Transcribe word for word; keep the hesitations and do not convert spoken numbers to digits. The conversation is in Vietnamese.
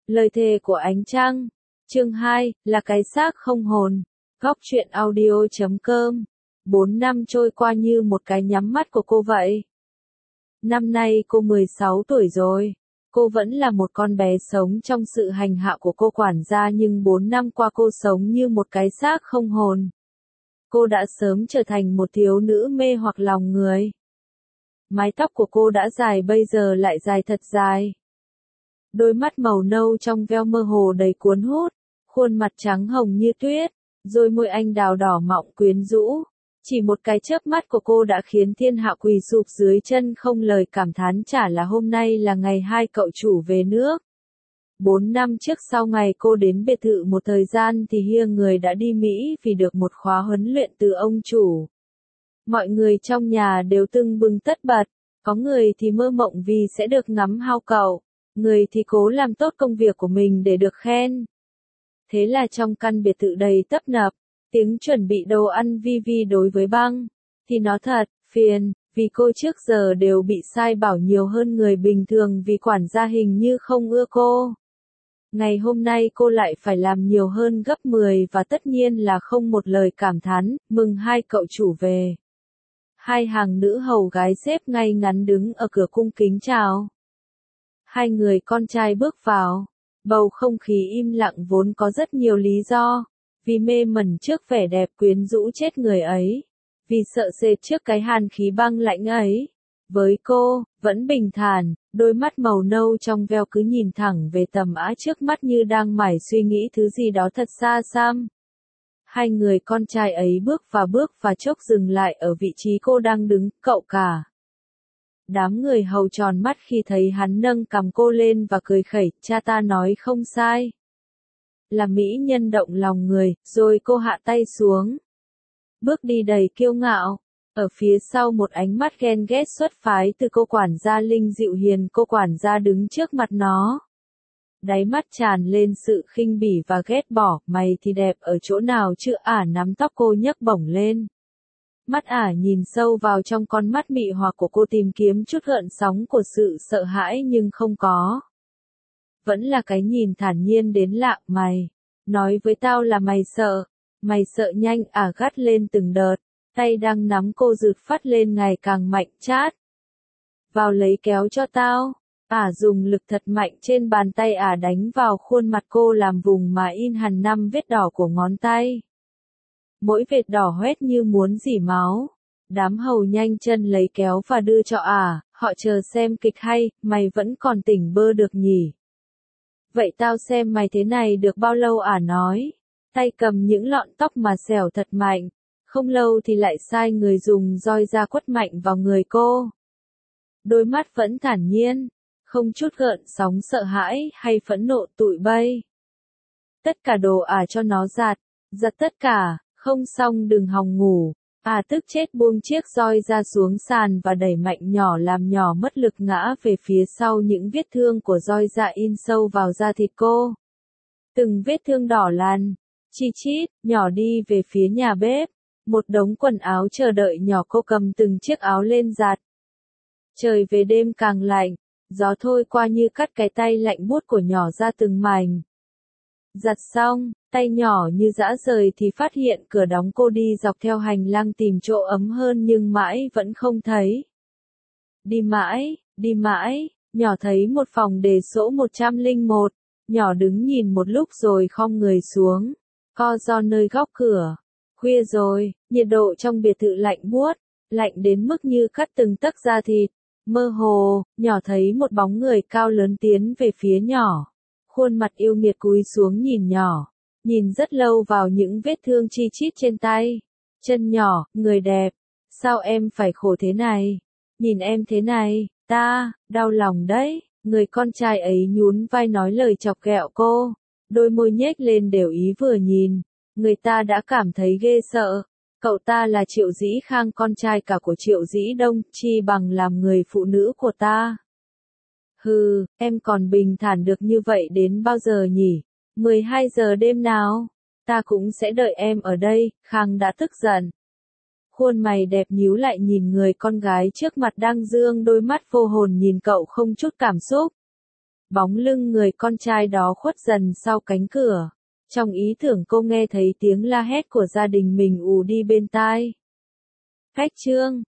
Lời thề của ánh trăng. Chương hai, là cái xác không hồn. Góc truyện audio chấm com. Bốn năm trôi qua như một cái nhắm mắt của cô vậy. Năm nay cô mười sáu tuổi rồi. Cô vẫn là một con bé sống trong sự hành hạ của cô quản gia, nhưng bốn năm qua cô sống như một cái xác không hồn. Cô đã sớm trở thành một thiếu nữ mê hoặc lòng người. Mái tóc của cô đã dài, bây giờ lại dài thật dài. Đôi mắt màu nâu trong veo mơ hồ đầy cuốn hút, khuôn mặt trắng hồng như tuyết, đôi môi anh đào đỏ mọng quyến rũ. Chỉ một cái chớp mắt của cô đã khiến thiên hạ quỳ sụp dưới chân, không lời cảm thán. Chả là hôm nay là ngày hai cậu chủ về nước. Bốn năm trước, sau ngày cô đến biệt thự một thời gian thì hia người đã đi Mỹ vì được một khóa huấn luyện từ ông chủ. Mọi người trong nhà đều tưng bừng tất bật, có người thì mơ mộng vì sẽ được ngắm hao cậu, người thì cố làm tốt công việc của mình để được khen. Thế là trong căn biệt thự đầy tấp nập, tiếng chuẩn bị đồ ăn vi vi đối với Băng, thì nó thật phiền, vì cô trước giờ đều bị sai bảo nhiều hơn người bình thường vì quản gia hình như không ưa cô. Ngày hôm nay cô lại phải làm nhiều hơn gấp mười và tất nhiên là không một lời cảm thán, mừng hai cậu chủ về. Hai hàng nữ hầu gái xếp ngay ngắn đứng ở cửa cung kính chào. Hai người con trai bước vào, bầu không khí im lặng vốn có rất nhiều lý do, vì mê mẩn trước vẻ đẹp quyến rũ chết người ấy, vì sợ sệt trước cái hàn khí băng lạnh ấy. Với cô, vẫn bình thản, đôi mắt màu nâu trong veo cứ nhìn thẳng về tầm ã trước mắt như đang mải suy nghĩ thứ gì đó thật xa xăm. Hai người con trai ấy bước và bước và chốc dừng lại ở vị trí cô đang đứng, cậu cả. Đám người hầu tròn mắt khi thấy hắn nâng cằm cô lên và cười khẩy, cha ta nói không sai. Là mỹ nhân động lòng người, rồi cô hạ tay xuống. Bước đi đầy kiêu ngạo. Ở phía sau một ánh mắt ghen ghét xuất phái từ cô quản gia Linh dịu hiền, cô quản gia đứng trước mặt nó. Đáy mắt tràn lên sự khinh bỉ và ghét bỏ, mày thì đẹp ở chỗ nào chứ? Ả nắm tóc cô nhấc bổng lên. Mắt Ả nhìn sâu vào trong con mắt mị hoặc của cô, tìm kiếm chút gợn sóng của sự sợ hãi nhưng không có. Vẫn là cái nhìn thản nhiên đến lạ. Mày, nói với tao là mày sợ, mày sợ nhanh. Ả gắt lên từng đợt, tay đang nắm cô rụt phát lên ngày càng mạnh. Chát vào lấy kéo cho tao. Ả dùng lực thật mạnh trên bàn tay, Ả đánh vào khuôn mặt cô làm vùng mà in hằn năm vết đỏ của ngón tay. Mỗi vệt đỏ hoét như muốn rỉ máu. Đám hầu nhanh chân lấy kéo và đưa cho Ả, họ chờ xem kịch hay. Mày vẫn còn tỉnh bơ được nhỉ? Vậy tao xem mày thế này được bao lâu? Ả nói, tay cầm những lọn tóc mà xẻo thật mạnh. Không lâu thì lại sai người dùng roi ra quất mạnh vào người cô. Đôi mắt vẫn thản nhiên, không chút gợn sóng sợ hãi hay phẫn nộ tụi bay. Tất cả đồ Ả cho nó giặt, giặt tất cả, không xong đừng hòng ngủ. Ả tức chết buông chiếc roi ra xuống sàn và đẩy mạnh nhỏ làm nhỏ mất lực ngã về phía sau. Những vết thương của roi dạ in sâu vào da thịt cô. Từng vết thương đỏ lằn, chi chít, nhỏ đi về phía nhà bếp. Một đống quần áo chờ đợi nhỏ, cô cầm từng chiếc áo lên giặt. Trời về đêm càng lạnh, gió thôi qua như cắt cái tay lạnh buốt của nhỏ ra từng mảnh. Giặt xong, tay nhỏ như dã rời thì phát hiện cửa đóng. Cô đi dọc theo hành lang tìm chỗ ấm hơn nhưng mãi vẫn không thấy. Đi mãi, đi mãi, nhỏ thấy một phòng đề số một trăm lẻ một. Nhỏ đứng nhìn một lúc rồi khom người xuống, co ro nơi góc cửa. Khuya rồi, nhiệt độ trong biệt thự lạnh buốt, lạnh đến mức như cắt từng tấc da thịt. Mơ hồ, nhỏ thấy một bóng người cao lớn tiến về phía nhỏ. Khuôn mặt yêu nghiệt cúi xuống nhìn nhỏ, nhìn rất lâu vào những vết thương chi chít trên tay, chân nhỏ. Người đẹp, sao em phải khổ thế này? Nhìn em thế này, ta, đau lòng đấy. Người con trai ấy nhún vai nói lời chọc ghẹo cô, đôi môi nhếch lên đều ý, vừa nhìn, người ta đã cảm thấy ghê sợ. Cậu ta là Triệu Dĩ Khang, con trai cả của Triệu Dĩ Đông, chi bằng làm người phụ nữ của ta. Hừ, em còn bình thản được như vậy đến bao giờ nhỉ? mười hai giờ đêm nào? Ta cũng sẽ đợi em ở đây. Khang đã tức giận. Khuôn mày đẹp nhíu lại nhìn người con gái trước mặt đang dương đôi mắt vô hồn nhìn cậu không chút cảm xúc. Bóng lưng người con trai đó khuất dần sau cánh cửa. Trong ý tưởng cô nghe thấy tiếng la hét của gia đình mình ù đi bên tai. Cách chương